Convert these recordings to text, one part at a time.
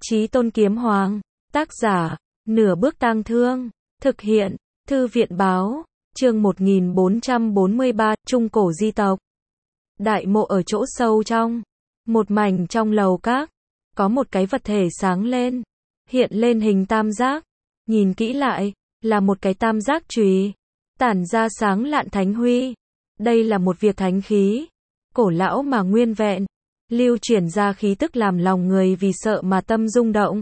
Chí Tôn Kiếm Hoàng, tác giả, Nửa Bước Tang Thương, thực hiện, Thư viện báo, chương 1443, Trung Cổ Di Tộc. Đại mộ ở chỗ sâu trong, một mảnh trong lầu các, có một cái vật thể sáng lên, hiện lên hình tam giác, nhìn kỹ lại, là một cái tam giác chùy, tản ra sáng lạn thánh huy. Đây là một việc thánh khí, cổ lão mà nguyên vẹn, lưu chuyển ra khí tức làm lòng người vì sợ mà tâm rung động.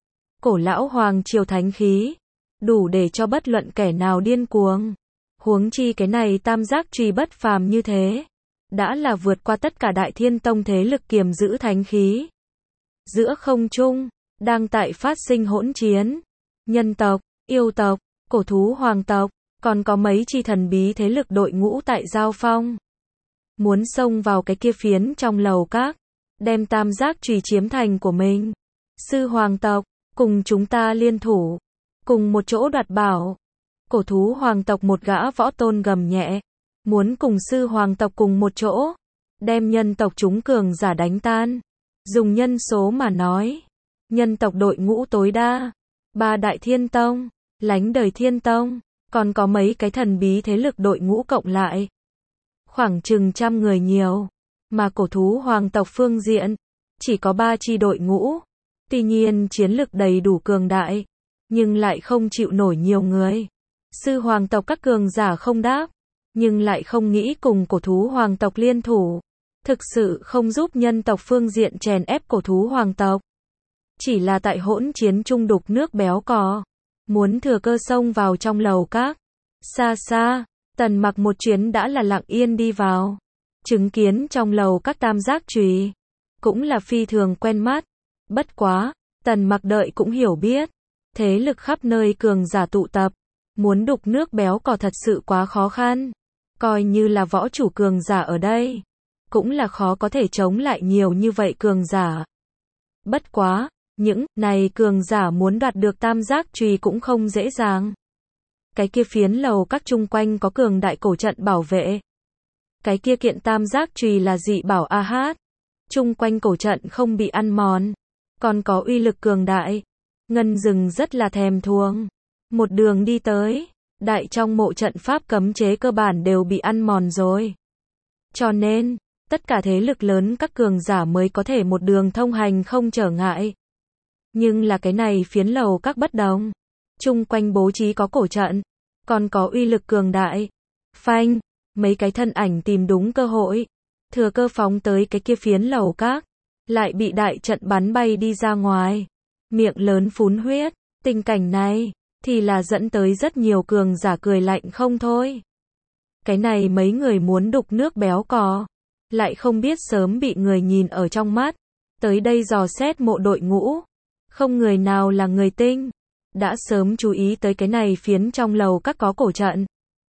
Cổ lão hoàng triều thánh khí, đủ để cho bất luận kẻ nào điên cuồng. Huống chi cái này tam giác chùy bất phàm như thế, đã là vượt qua tất cả Đại Thiên Tông thế lực kiềm giữ thánh khí. Giữa không trung, đang tại phát sinh hỗn chiến. Nhân tộc, yêu tộc, cổ thú hoàng tộc, còn có mấy chi thần bí thế lực đội ngũ tại giao phong. Muốn xông vào cái kia phiến trong lầu các, đem tam giác chùy chiếm thành của mình. Sư hoàng tộc, cùng chúng ta liên thủ, cùng một chỗ đoạt bảo. Cổ thú hoàng tộc một gã võ tôn gầm nhẹ, muốn cùng sư hoàng tộc cùng một chỗ, đem nhân tộc chúng cường giả đánh tan. Dùng nhân số mà nói, nhân tộc đội ngũ tối đa, 3 Đại Thiên Tông, Lánh Đời Thiên Tông, còn có mấy cái thần bí thế lực đội ngũ cộng lại, khoảng chừng 100 người nhiều, mà cổ thú hoàng tộc phương diện, chỉ có 3 chi đội ngũ. Tuy nhiên chiến lực đầy đủ cường đại, nhưng lại không chịu nổi nhiều người. Sư hoàng tộc các cường giả không đáp, nhưng lại không nghĩ cùng cổ thú hoàng tộc liên thủ. Thực sự không giúp nhân tộc phương diện chèn ép cổ thú hoàng tộc. Chỉ là tại hỗn chiến chung đục nước béo cò, muốn thừa cơ xông vào trong lầu các. Xa xa, Tần Mặc một chuyến đã là lặng yên đi vào, chứng kiến trong lầu các tam giác chùy, cũng là phi thường quen mắt. Bất quá, Tần Mặc đợi cũng hiểu biết, thế lực khắp nơi cường giả tụ tập, muốn đục nước béo cò thật sự quá khó khăn. Coi như là võ chủ cường giả ở đây, cũng là khó có thể chống lại nhiều như vậy cường giả. Bất quá, những này cường giả muốn đoạt được tam giác chùy cũng không dễ dàng. Cái kia phiến lầu các chung quanh có cường đại cổ trận bảo vệ. Cái kia kiện tam giác chùy là dị bảo A Hát. Chung quanh cổ trận không bị ăn mòn, còn có uy lực cường đại. Ngân Dừng rất là thèm thuồng. Một đường đi tới, đại trong mộ trận pháp cấm chế cơ bản đều bị ăn mòn rồi. Cho nên, tất cả thế lực lớn các cường giả mới có thể một đường thông hành không trở ngại. Nhưng là cái này phiến lầu các bất đồng. Chung quanh bố trí có cổ trận, còn có uy lực cường đại. Phanh, mấy cái thân ảnh tìm đúng cơ hội, thừa cơ phóng tới cái kia phiến lầu các, lại bị đại trận bắn bay đi ra ngoài. Miệng lớn phun huyết, tình cảnh này, thì là dẫn tới rất nhiều cường giả cười lạnh không thôi. Cái này mấy người muốn đục nước béo cò, lại không biết sớm bị người nhìn ở trong mắt, tới đây dò xét mộ đội ngũ. Không người nào là người tinh, đã sớm chú ý tới cái này phiến trong lầu các có cổ trận.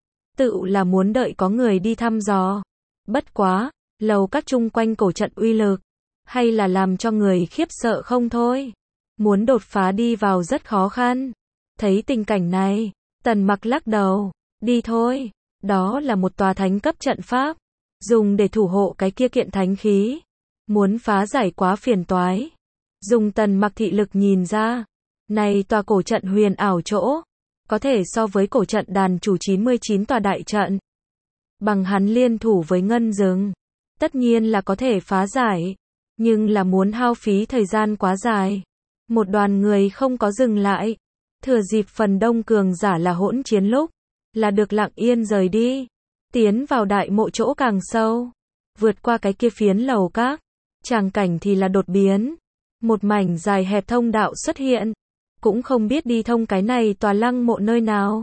Tự là muốn đợi có người đi thăm dò. Bất quá, lầu các chung quanh cổ trận uy lực, hay là làm cho người khiếp sợ không thôi. Muốn đột phá đi vào rất khó khăn. Thấy tình cảnh này, Tần Mặc lắc đầu, đi thôi. Đó là một tòa thánh cấp trận pháp, dùng để thủ hộ cái kia kiện thánh khí. Muốn phá giải quá phiền toái. Dùng Tần Mặc thị lực nhìn ra, này tòa cổ trận huyền ảo chỗ, có thể so với cổ trận đàn chủ 99 tòa đại trận. Bằng hắn liên thủ với Ngân Dừng, tất nhiên là có thể phá giải, nhưng là muốn hao phí thời gian quá dài. Một đoàn người không có dừng lại, thừa dịp phần đông cường giả là hỗn chiến lúc, là được lặng yên rời đi, tiến vào đại mộ chỗ càng sâu, vượt qua cái kia phiến lầu các, tràng cảnh thì là đột biến. Một mảnh dài hẹp thông đạo xuất hiện, cũng không biết đi thông cái này tòa lăng mộ nơi nào.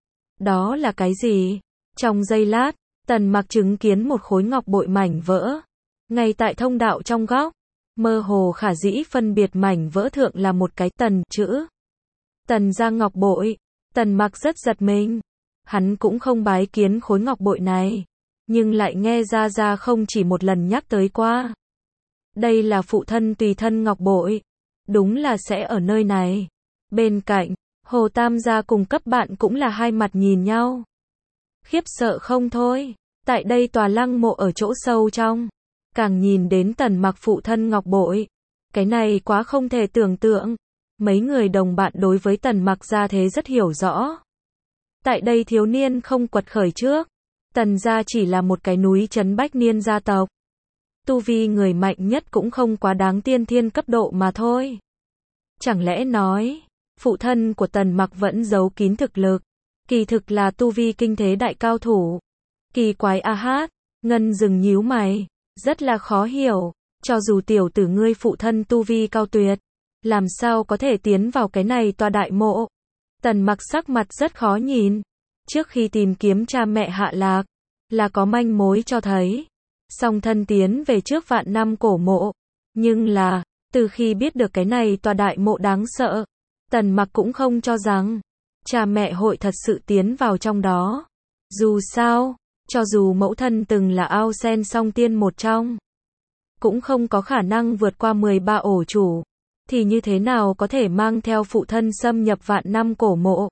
Đó là cái gì? Trong giây lát, Tần Mặc chứng kiến một khối ngọc bội mảnh vỡ, ngay tại thông đạo trong góc, mơ hồ khả dĩ phân biệt mảnh vỡ thượng là một cái tần chữ. Tần ra ngọc bội, Tần Mặc rất giật mình. Hắn cũng không bái kiến khối ngọc bội này, nhưng lại nghe ra không chỉ một lần nhắc tới qua. Đây là phụ thân tùy thân ngọc bội, đúng là sẽ ở nơi này. Bên cạnh, Hồ Tam gia cùng cấp bạn cũng là hai mặt nhìn nhau. Khiếp sợ không thôi, tại đây tòa lăng mộ ở chỗ sâu trong, càng nhìn đến Tần Mặc phụ thân ngọc bội, Cái này quá không thể tưởng tượng. Mấy người đồng bạn đối với Tần Mặc gia thế rất hiểu rõ. Tại đây thiếu niên không quật khởi trước. Tần gia chỉ là một cái núi trấn bách niên gia tộc. Tu vi người mạnh nhất cũng không quá đáng tiên thiên cấp độ mà thôi. Chẳng lẽ nói, phụ thân của Tần Mặc vẫn giấu kín thực lực, kỳ thực là tu vi kinh thế đại cao thủ. Kỳ quái a hát, Ngân dừng nhíu mày, rất là khó hiểu, cho dù tiểu tử ngươi phụ thân tu vi cao tuyệt, làm sao có thể tiến vào cái này tòa đại mộ. Tần Mặc sắc mặt rất khó nhìn, trước khi tìm kiếm cha mẹ hạ lạc, là có manh mối cho thấy, song thân tiến về trước vạn năm cổ mộ, nhưng là, từ khi biết được cái này tòa đại mộ đáng sợ, Tần Mặc cũng không cho rằng, cha mẹ hội thật sự tiến vào trong đó. Dù sao, cho dù mẫu thân từng là ao sen song tiên một trong, cũng không có khả năng vượt qua 13 ổ chủ, thì như thế nào có thể mang theo phụ thân xâm nhập vạn năm cổ mộ.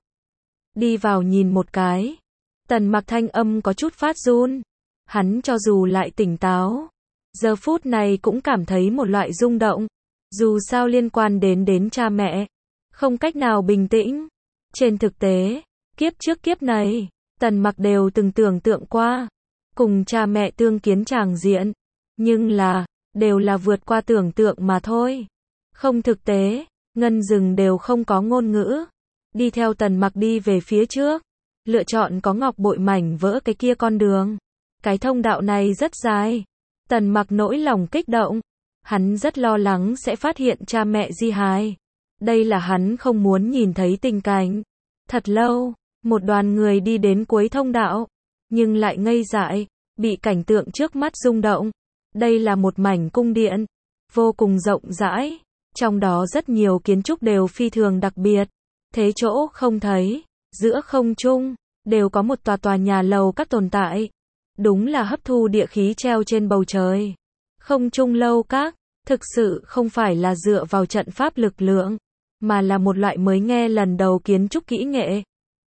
Đi vào nhìn một cái, Tần Mặc thanh âm có chút phát run, hắn cho dù lại tỉnh táo, giờ phút này cũng cảm thấy một loại rung động, dù sao liên quan đến cha mẹ, không cách nào bình tĩnh. Trên thực tế, kiếp trước kiếp này, Tần Mặc đều từng tưởng tượng qua, cùng cha mẹ tương kiến tràng diện, nhưng là, đều là vượt qua tưởng tượng mà thôi. Không thực tế, Ngân dừng đều không có ngôn ngữ, đi theo Tần Mặc đi về phía trước, lựa chọn có ngọc bội mảnh vỡ cái kia con đường. Cái thông đạo này rất dài, Tần Mặc nỗi lòng kích động, hắn rất lo lắng sẽ phát hiện cha mẹ di hài. Đây là hắn không muốn nhìn thấy tình cảnh. Thật lâu, một đoàn người đi đến cuối thông đạo, nhưng lại ngây dại, bị cảnh tượng trước mắt rung động. Đây là một mảnh cung điện, vô cùng rộng rãi, trong đó rất nhiều kiến trúc đều phi thường đặc biệt. Thế chỗ không thấy, giữa không trung, đều có một tòa nhà lầu các tồn tại. Đúng là hấp thu địa khí treo trên bầu trời. Không trung lâu các, thực sự không phải là dựa vào trận pháp lực lượng, mà là một loại mới nghe lần đầu kiến trúc kỹ nghệ.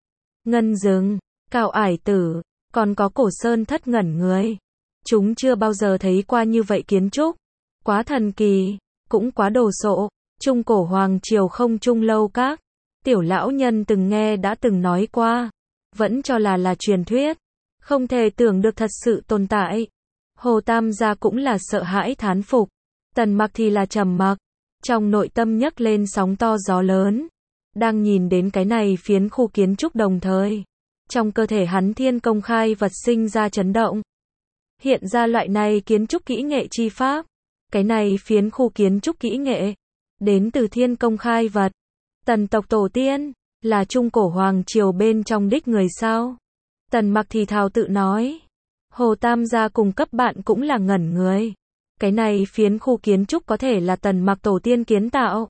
Ngân dừng, Cao Ải Tử, còn có Cổ Sơn thất ngẩn người. Chúng chưa bao giờ thấy qua như vậy kiến trúc. Quá thần kỳ, cũng quá đồ sộ. Trung cổ hoàng triều không trung lâu các. Tiểu lão nhân từng nghe đã từng nói qua. Vẫn cho là truyền thuyết. Không thể tưởng được thật sự tồn tại. Hồ Tam gia cũng là sợ hãi thán phục. Tần Mặc thì là trầm mặc. Trong nội tâm nhấc lên sóng to gió lớn. Đang nhìn đến cái này phiến khu kiến trúc đồng thời. Trong cơ thể hắn thiên công khai vật sinh ra chấn động. Hiện ra loại này kiến trúc kỹ nghệ chi pháp. Cái này phiến khu kiến trúc kỹ nghệ. Đến từ thiên công khai vật. Tần tộc tổ tiên. Là trung cổ hoàng triều bên trong đích người sao. Tần Mặc thì thào tự nói. Hồ Tam gia cùng cấp bạn cũng là ngẩn người. Cái này phiến khu kiến trúc có thể là Tần Mặc tổ tiên kiến tạo.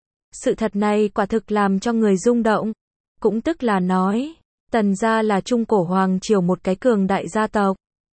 Sự thật này quả thực làm cho người rung động. Cũng tức là nói, Tần gia là trung cổ hoàng triều một cái cường đại gia tộc.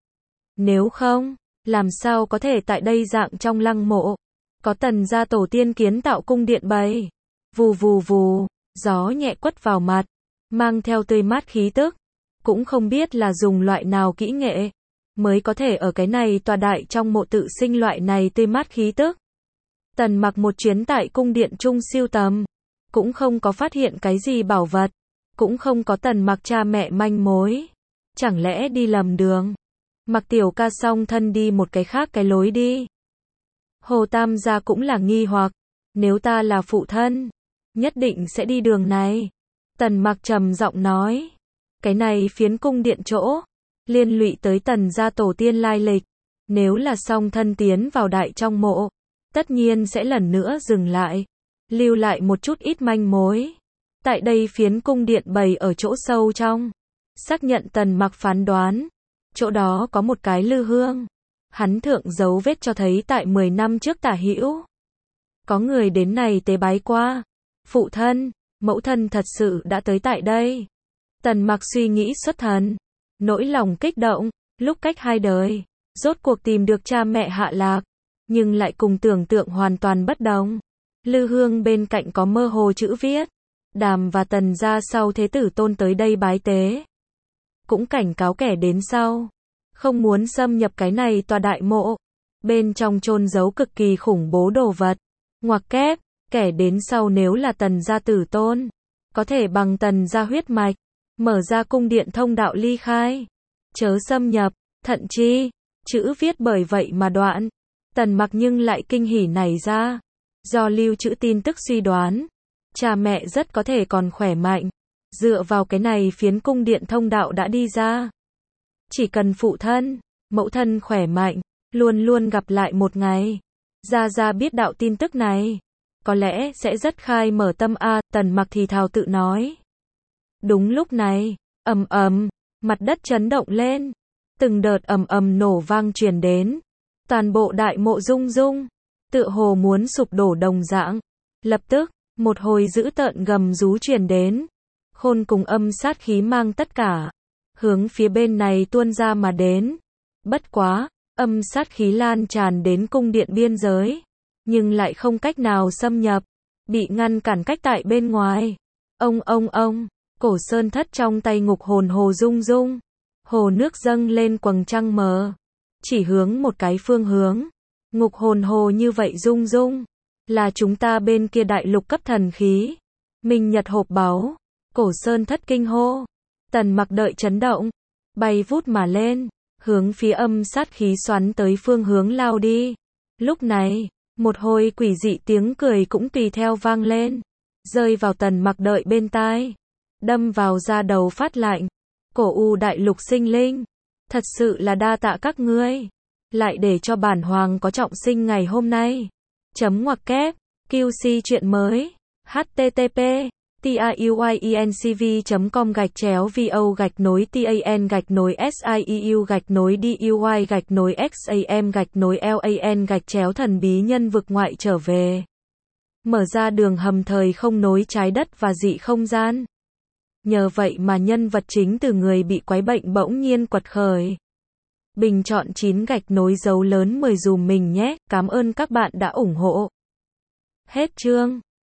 Nếu không, làm sao có thể tại đây dạng trong lăng mộ, có Tần gia tổ tiên kiến tạo cung điện bày. Vù vù vù, gió nhẹ quất vào mặt, mang theo tươi mát khí tức. Cũng không biết là dùng loại nào kỹ nghệ, mới có thể ở cái này tòa đại trong mộ tự sinh loại này tươi mát khí tức. Tần Mặc một chuyến tại cung điện trung siêu tầm, cũng không có phát hiện cái gì bảo vật, cũng không có Tần Mặc cha mẹ manh mối. Chẳng lẽ đi lầm đường? Mặc tiểu ca song thân đi một cái khác cái lối đi. Hồ Tam gia cũng là nghi hoặc, nếu ta là phụ thân, nhất định sẽ đi đường này. Tần Mặc trầm giọng nói, cái này phiến cung điện chỗ, liên lụy tới Tần gia tổ tiên lai lịch. Nếu là song thân tiến vào đại trong mộ, tất nhiên sẽ lần nữa dừng lại, lưu lại một chút ít manh mối. Tại đây phiến cung điện bày ở chỗ sâu trong, xác nhận Tần Mặc phán đoán, chỗ đó có một cái lư hương. Hắn thượng dấu vết cho thấy tại 10 năm trước tả hữu, có người đến này tế bái qua. Phụ thân, mẫu thân thật sự đã tới tại đây. Tần Mặc suy nghĩ xuất thần, nỗi lòng kích động, lúc cách hai đời, rốt cuộc tìm được cha mẹ hạ lạc, nhưng lại cùng tưởng tượng hoàn toàn bất đồng. Lư hương bên cạnh có mơ hồ chữ viết, Đàm và Tần gia sau thế tử tôn tới đây bái tế. Cũng cảnh cáo kẻ đến sau, không muốn xâm nhập cái này tòa đại mộ, bên trong chôn giấu cực kỳ khủng bố đồ vật. Ngoặc kép, kẻ đến sau nếu là Tần gia tử tôn, có thể bằng Tần gia huyết mạch, mở ra cung điện thông đạo ly khai, chớ xâm nhập, thận chi, chữ viết bởi vậy mà đoạn. Tần Mặc nhưng lại kinh hỉ nảy ra, do lưu trữ tin tức suy đoán, cha mẹ rất có thể còn khỏe mạnh, dựa vào cái này phiến cung điện thông đạo đã đi ra. Chỉ cần phụ thân, mẫu thân khỏe mạnh, luôn luôn gặp lại một ngày, Gia biết đạo tin tức này, có lẽ sẽ rất khai mở tâm a. Tần Mặc thì thào tự nói. Đúng lúc này, ầm ầm, mặt đất chấn động lên, từng đợt ầm ầm nổ vang truyền đến, toàn bộ đại mộ rung rung, tựa hồ muốn sụp đổ đồng dạng. Lập tức, một hồi dữ tợn gầm rú truyền đến, khôn cùng âm sát khí mang tất cả hướng phía bên này tuôn ra mà đến. Bất quá, âm sát khí lan tràn đến cung điện biên giới, nhưng lại không cách nào xâm nhập, bị ngăn cản cách tại bên ngoài. Ông, cổ sơn thất trong tay ngục hồn hồ rung rung, hồ nước dâng lên quầng trăng mờ, chỉ hướng một cái phương hướng. Ngục hồn hồ như vậy rung rung, là chúng ta bên kia đại lục cấp thần khí, minh nhật hộp báu. Cổ sơn thất kinh hô. Tần Mặc đợi chấn động, bay vút mà lên, hướng phía âm sát khí xoắn tới phương hướng lao đi. Lúc này, một hồi quỷ dị tiếng cười cũng tùy theo vang lên, rơi vào Tần Mặc đợi bên tai, đâm vào da đầu phát lạnh. Cổ U đại lục sinh linh, thật sự là đa tạ các ngươi, lại để cho bản hoàng có trọng sinh ngày hôm nay. Ngoặc kép, QC chuyện mới, http tiuy.sieu/vo/sieu/duy/exam/lan/thần bí nhân vực ngoại trở về. Mở ra đường hầm thời không nối trái đất và dị không gian. Nhờ vậy mà nhân vật chính từ người bị quái bệnh bỗng nhiên quật khởi. Bình chọn 9 gạch nối dấu lớn 10 dùm mình nhé. Cảm ơn các bạn đã ủng hộ. Hết chương.